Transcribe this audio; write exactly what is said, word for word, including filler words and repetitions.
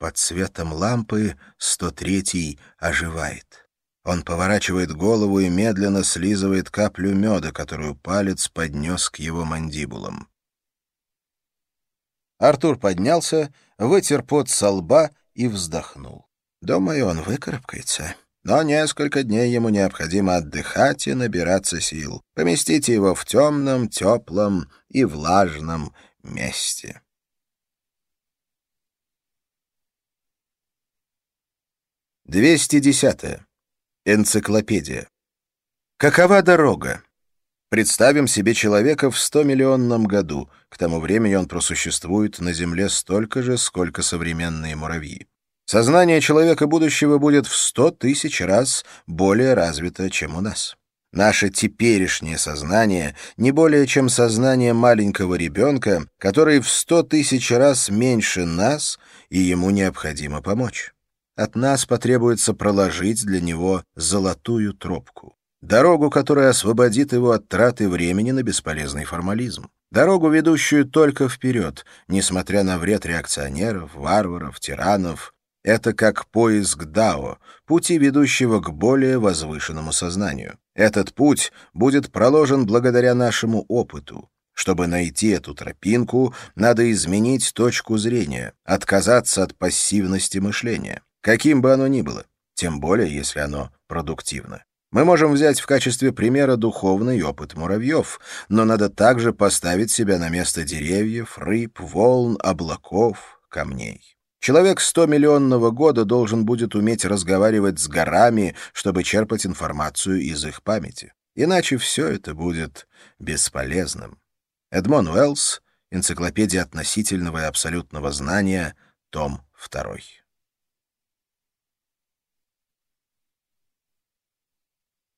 Под светом лампы сто третий оживает. Он поворачивает голову и медленно слизывает каплю меда, которую палец поднес к его мандибулам. Артур поднялся, вытер пот со лба и вздохнул. Думаю, он выкарабкается. Но несколько дней ему необходимо отдыхать и набираться сил. Поместите его в темном, теплом и влажном месте. двести десятое. Энциклопедия. Какова дорога? Представим себе человека в стомиллионном году. К тому времени он просуществует на Земле столько же, сколько современные муравьи. Сознание человека будущего будет в сто тысяч раз более развито, чем у нас. Наше теперешнее сознание не более чем сознание маленького ребенка, который в сто тысяч раз меньше нас, и ему необходимо помочь. От нас потребуется проложить для него золотую тропку. Дорогу, которая освободит его от траты времени на бесполезный формализм. Дорогу, ведущую только вперед, несмотря на вред реакционеров, варваров, тиранов. Это как поиск Дао, пути, ведущего к более возвышенному сознанию. Этот путь будет проложен благодаря нашему опыту. Чтобы найти эту тропинку, надо изменить точку зрения, отказаться от пассивности мышления, каким бы оно ни было, тем более, если оно продуктивно. Мы можем взять в качестве примера духовный опыт муравьев, но надо также поставить себя на место деревьев, рыб, волн, облаков, камней. Человек стомиллионного года должен будет уметь разговаривать с горами, чтобы черпать информацию из их памяти. Иначе все это будет бесполезным. Эдмон Уэллс, «Энциклопедия относительного и абсолютного знания», том второй.